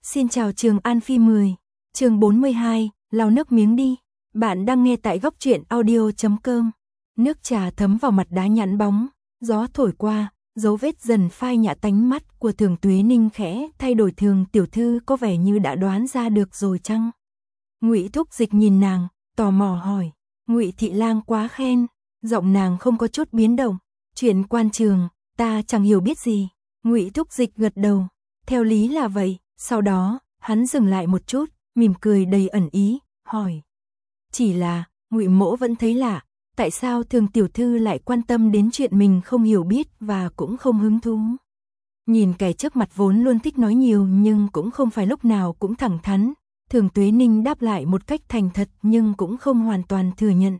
Xin chào Trường An Phi 10, chương 42, lau nước miếng đi. Bạn đang nghe tại góc truyện audio.com. Nước trà thấm vào mặt đá nhẵn bóng, gió thổi qua, dấu vết dần phai nhạt tánh mắt của Thường Tuế Ninh khẽ thay đổi. Thường tiểu thư có vẻ như đã đoán ra được rồi chăng? Ngụy Thúc Dịch nhìn nàng, tò mò hỏi. Ngụy thị lang quá khen. Giọng nàng không có chút biến động. Chuyện quan trường, ta chẳng hiểu biết gì. Ngụy Thúc Dịch gật đầu. Theo lý là vậy. Sau đó, hắn dừng lại một chút, mỉm cười đầy ẩn ý, hỏi. Chỉ là, Ngụy mỗ vẫn thấy lạ, tại sao Thường tiểu thư lại quan tâm đến chuyện mình không hiểu biết và cũng không hứng thú? Nhìn kẻ trước mặt vốn luôn thích nói nhiều nhưng cũng không phải lúc nào cũng thẳng thắn, Thường Tuế Ninh đáp lại một cách thành thật nhưng cũng không hoàn toàn thừa nhận.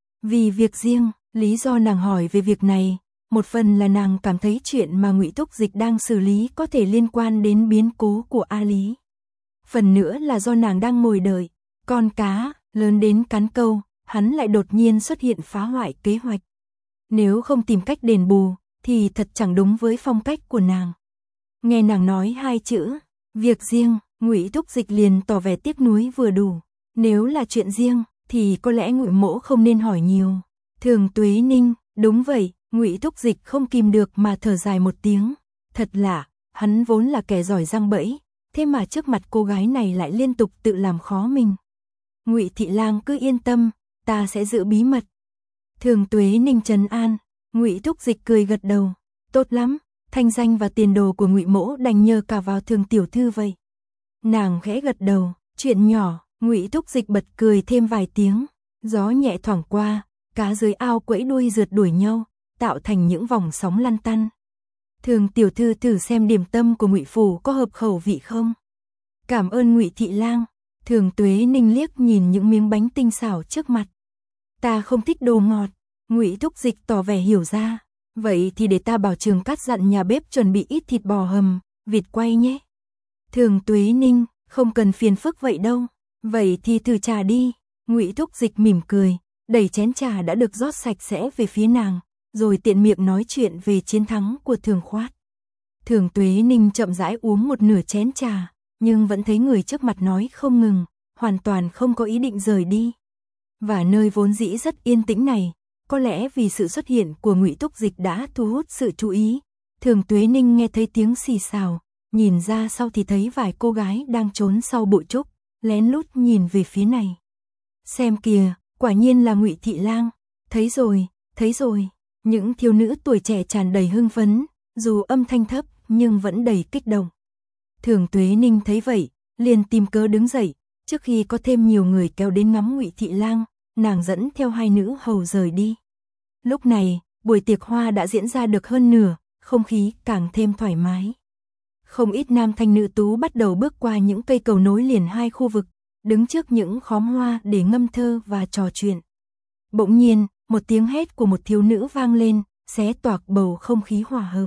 Vì việc riêng, lý do nàng hỏi về việc này, một phần là nàng cảm thấy chuyện mà Ngụy Thúc Dịch đang xử lý có thể liên quan đến biến cố của A Lý. Phần nữa là do nàng đang ngồi đợi, con cá lớn đến cắn câu, hắn lại đột nhiên xuất hiện phá hoại kế hoạch. Nếu không tìm cách đền bù, thì thật chẳng đúng với phong cách của nàng. Nghe nàng nói hai chữ, việc riêng, Ngụy Thúc Dịch liền tỏ vẻ tiếc nuối vừa đủ. Nếu là chuyện riêng, thì có lẽ Ngụy mỗ không nên hỏi nhiều. Thường Tuế Ninh, đúng vậy. Ngụy Thúc Dịch không kìm được mà thở dài một tiếng. Thật lạ, hắn vốn là kẻ giỏi giăng bẫy, thế mà trước mặt cô gái này lại liên tục tự làm khó mình. Ngụy thị lang cứ yên tâm, ta sẽ giữ bí mật. Thường Tuế Ninh trấn an. Ngụy Thúc Dịch cười gật đầu. Tốt lắm, thanh danh và tiền đồ của Ngụy mỗ đành nhờ cả vào Thường tiểu thư vậy. Nàng khẽ gật đầu. Chuyện nhỏ. Ngụy Thúc Dịch bật cười thêm vài tiếng. Gió nhẹ thoảng qua, cá dưới ao quẫy đuôi rượt đuổi nhau, tạo thành những vòng sóng lăn tăn. Thường tiểu thư thử xem điểm tâm của Ngụy phủ có hợp khẩu vị không? Cảm ơn Ngụy thị lang. Thường Tuế Ninh liếc nhìn những miếng bánh tinh xảo trước mặt. Ta không thích đồ ngọt. Ngụy Thúc Dịch tỏ vẻ hiểu ra. Vậy thì để ta bảo Trường Cát dặn nhà bếp chuẩn bị ít thịt bò hầm, vịt quay nhé. Thường Tuế Ninh, không cần phiền phức vậy đâu. Vậy thì thử trà đi. Ngụy Thúc Dịch mỉm cười, đẩy chén trà đã được rót sạch sẽ về phía nàng, rồi tiện miệng nói chuyện về chiến thắng của Thường Khoát. Thường Tuế Ninh chậm rãi uống một nửa chén trà, nhưng vẫn thấy người trước mặt nói không ngừng, hoàn toàn không có ý định rời đi. Và nơi vốn dĩ rất yên tĩnh này, có lẽ vì sự xuất hiện của Ngụy Thúc Dịch đã thu hút sự chú ý. Thường Tuế Ninh nghe thấy tiếng xì xào, nhìn ra sau thì thấy vài cô gái đang trốn sau bụi trúc, lén lút nhìn về phía này. Xem kìa, quả nhiên là Ngụy thị lang. Thấy rồi, thấy rồi. Những thiếu nữ tuổi trẻ tràn đầy hưng phấn, dù âm thanh thấp nhưng vẫn đầy kích động. Thường Tuế Ninh thấy vậy, liền tìm cớ đứng dậy, trước khi có thêm nhiều người kéo đến ngắm Ngụy thị lang, nàng dẫn theo hai nữ hầu rời đi. Lúc này, buổi tiệc hoa đã diễn ra được hơn nửa, không khí càng thêm thoải mái. Không ít nam thanh nữ tú bắt đầu bước qua những cây cầu nối liền hai khu vực, đứng trước những khóm hoa để ngâm thơ và trò chuyện. Bỗng nhiên, một tiếng hét của một thiếu nữ vang lên, xé toạc bầu không khí hòa hợp.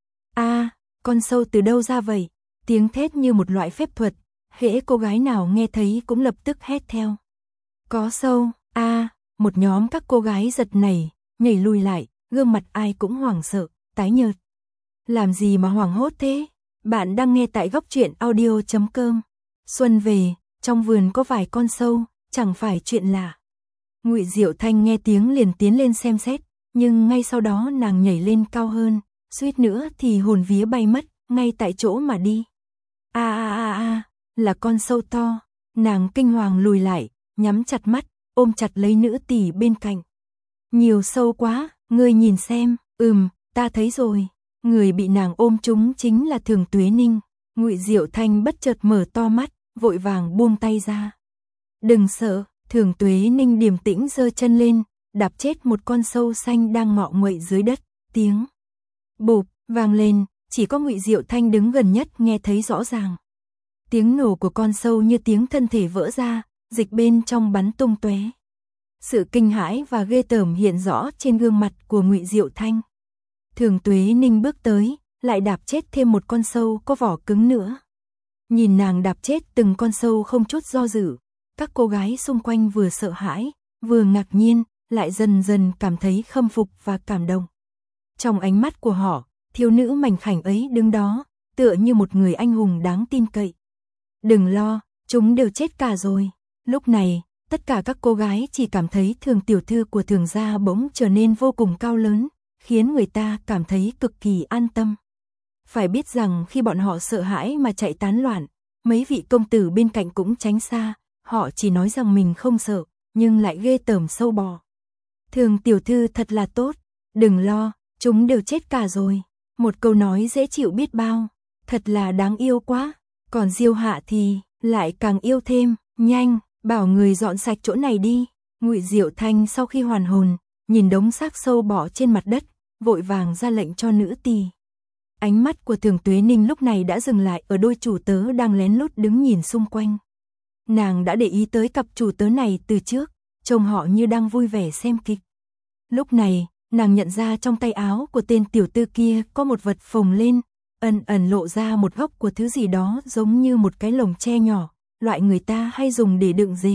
A, con sâu từ đâu ra vậy? Tiếng thét như một loại phép thuật, hễ cô gái nào nghe thấy cũng lập tức hét theo. Có sâu, một nhóm các cô gái giật nảy, nhảy lùi lại, gương mặt ai cũng hoảng sợ, tái nhợt. Làm gì mà hoảng hốt thế? Bạn đang nghe tại góc truyện audio.com. Xuân về, trong vườn có vài con sâu, chẳng phải chuyện lạ. Ngụy Diệu Thanh nghe tiếng liền tiến lên xem xét, nhưng ngay sau đó nàng nhảy lên cao hơn, suýt nữa thì hồn vía bay mất, ngay tại chỗ mà đi. Là con sâu to. Nàng kinh hoàng lùi lại, nhắm chặt mắt, ôm chặt lấy nữ tỷ bên cạnh. Nhiều sâu quá, ngươi nhìn xem. Ta thấy rồi. Người bị nàng ôm trúng chính là Thường Tuế Ninh. Ngụy Diệu Thanh bất chợt mở to mắt, vội vàng buông tay ra. Đừng sợ. Thường Tuế Ninh điềm tĩnh giơ chân lên, đạp chết một con sâu xanh đang ngọ nguậy dưới đất. Tiếng bụp vang lên, chỉ có Ngụy Diệu Thanh đứng gần nhất nghe thấy rõ ràng. Tiếng nổ của con sâu như tiếng thân thể vỡ ra, dịch bên trong bắn tung tóe. Sự kinh hãi và ghê tởm hiện rõ trên gương mặt của Ngụy Diệu Thanh. Thường Tuế Ninh bước tới, lại đạp chết thêm một con sâu có vỏ cứng nữa. Nhìn nàng đạp chết từng con sâu không chút do dự, các cô gái xung quanh vừa sợ hãi, vừa ngạc nhiên, lại dần dần cảm thấy khâm phục và cảm động. Trong ánh mắt của họ, thiếu nữ mảnh khảnh ấy đứng đó, tựa như một người anh hùng đáng tin cậy. đừng lo, chúng đều chết cả rồi. Lúc này, tất cả các cô gái chỉ cảm thấy Thường tiểu thư của Thường gia bỗng trở nên vô cùng cao lớn, khiến người ta cảm thấy cực kỳ an tâm. Phải biết rằng khi bọn họ sợ hãi mà chạy tán loạn, mấy vị công tử bên cạnh cũng tránh xa, họ chỉ nói rằng mình không sợ, nhưng lại ghê tởm sâu bò. Thường tiểu thư thật là tốt, đừng lo, chúng đều chết cả rồi. Một câu nói dễ chịu biết bao, thật là đáng yêu quá. Còn Diêu Hạ thì lại càng yêu thêm, nhanh, bảo người dọn sạch chỗ này đi. Ngụy Diệu Thanh sau khi hoàn hồn, nhìn đống xác sâu bọ trên mặt đất, vội vàng ra lệnh cho nữ tỳ. Ánh mắt của Thường Tuế Ninh lúc này đã dừng lại ở đôi chủ tớ đang lén lút đứng nhìn xung quanh. Nàng đã để ý tới cặp chủ tớ này từ trước, trông họ như đang vui vẻ xem kịch. Lúc này, nàng nhận ra trong tay áo của tên tiểu tư kia có một vật phồng lên, ẩn ẩn lộ ra một góc của thứ gì đó giống như một cái lồng tre nhỏ, loại người ta hay dùng để đựng dế.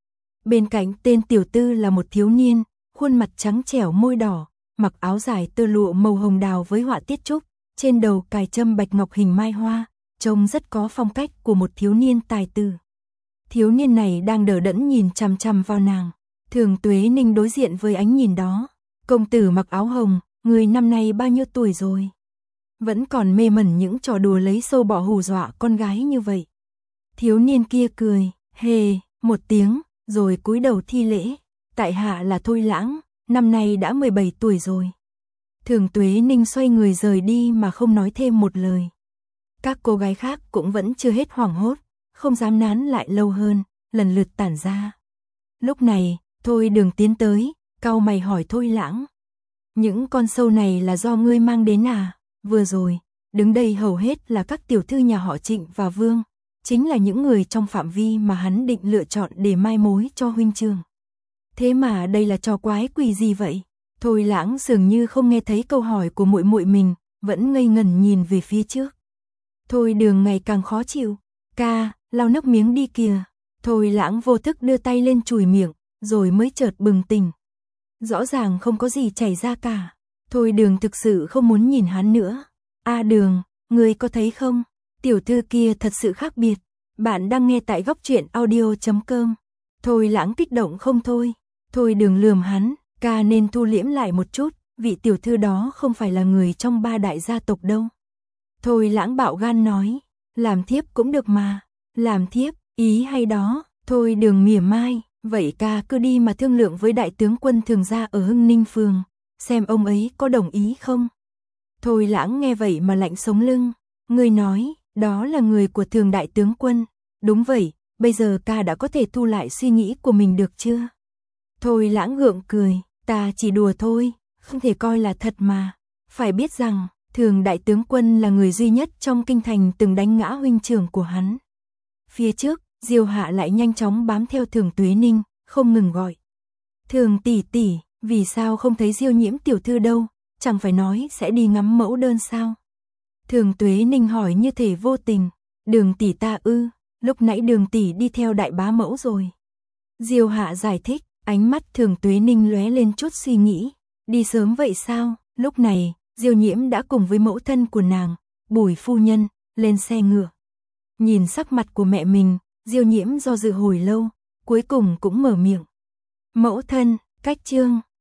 Bên cạnh tên tiểu tư là một thiếu niên, khuôn mặt trắng trẻo môi đỏ, mặc áo dài tơ lụa màu hồng đào với họa tiết trúc, trên đầu cài châm bạch ngọc hình mai hoa, trông rất có phong cách của một thiếu niên tài tử. Thiếu niên này đang đờ đẫn nhìn chằm chằm vào nàng. Thường Tuế Ninh đối diện với ánh nhìn đó. Công tử mặc áo hồng, người năm nay bao nhiêu tuổi rồi? Vẫn còn mê mẩn những trò đùa lấy sâu bọ hù dọa con gái như vậy. Thiếu niên kia cười, hề, một tiếng, rồi cúi đầu thi lễ. Tại hạ là Thôi Lãng, năm nay đã 17 tuổi rồi. Thường Tuế Ninh xoay người rời đi mà không nói thêm một lời. Các cô gái khác cũng vẫn chưa hết hoảng hốt, không dám nán lại lâu hơn, lần lượt tản ra. Lúc này, Thôi Đường tiến tới, cau mày hỏi Thôi Lãng. Những con sâu này là do ngươi mang đến à? Vừa rồi, đứng đây hầu hết là các tiểu thư nhà họ Trịnh và Vương, chính là những người trong phạm vi mà hắn định lựa chọn để mai mối cho huynh trường. Thế mà đây là trò quái quỷ gì vậy? Thôi Lãng dường như không nghe thấy câu hỏi của muội muội mình, vẫn ngây ngẩn nhìn về phía trước. Thôi Đường ngày càng khó chịu, ca, lau nước miếng đi kìa. Thôi Lãng vô thức đưa tay lên chùi miệng, rồi mới chợt bừng tỉnh. Rõ ràng không có gì chảy ra cả. Thôi Đường thực sự không muốn nhìn hắn nữa. A Đường, ngươi có thấy không? Tiểu thư kia thật sự khác biệt. Bạn đang nghe tại góc truyện audio.com. Thôi Lãng kích động không thôi. Thôi Đường lườm hắn, ca nên thu liễm lại một chút, vị tiểu thư đó không phải là người trong ba đại gia tộc đâu. Thôi Lãng bạo gan nói, làm thiếp cũng được mà. Làm thiếp, ý hay đó. Thôi Đường mỉa mai, vậy ca cứ đi mà thương lượng với đại tướng quân Thường gia ở Hưng Ninh Phường, xem ông ấy có đồng ý không. Thôi Lãng nghe vậy mà lạnh sống lưng. Ngươi nói, đó là người của Thường đại tướng quân. Đúng vậy, bây giờ ca đã có thể thu lại suy nghĩ của mình được chưa? Thôi Lãng gượng cười, ta chỉ đùa thôi, không thể coi là thật mà. Phải biết rằng, Thường đại tướng quân là người duy nhất trong kinh thành từng đánh ngã huynh trưởng của hắn. Phía trước, Diêu Hạ lại nhanh chóng bám theo Thường Tuế Ninh, không ngừng gọi. Thường tỷ tỷ, vì sao không thấy Diêu Nhiễm tiểu thư đâu, chẳng phải nói sẽ đi ngắm mẫu đơn sao? Thường Tuế Ninh hỏi như thể vô tình. Đường tỷ ta ư, lúc nãy Đường tỷ đi theo đại bá mẫu rồi. Diêu Hạ giải thích, ánh mắt Thường Tuế Ninh lóe lên chút suy nghĩ. Đi sớm vậy sao? Lúc này, Diêu Nhiễm đã cùng với mẫu thân của nàng, Bùi phu nhân, lên xe ngựa. Nhìn sắc mặt của mẹ mình, Diêu Nhiễm do dự hồi lâu, cuối cùng cũng mở miệng. Mẫu thân, cách chương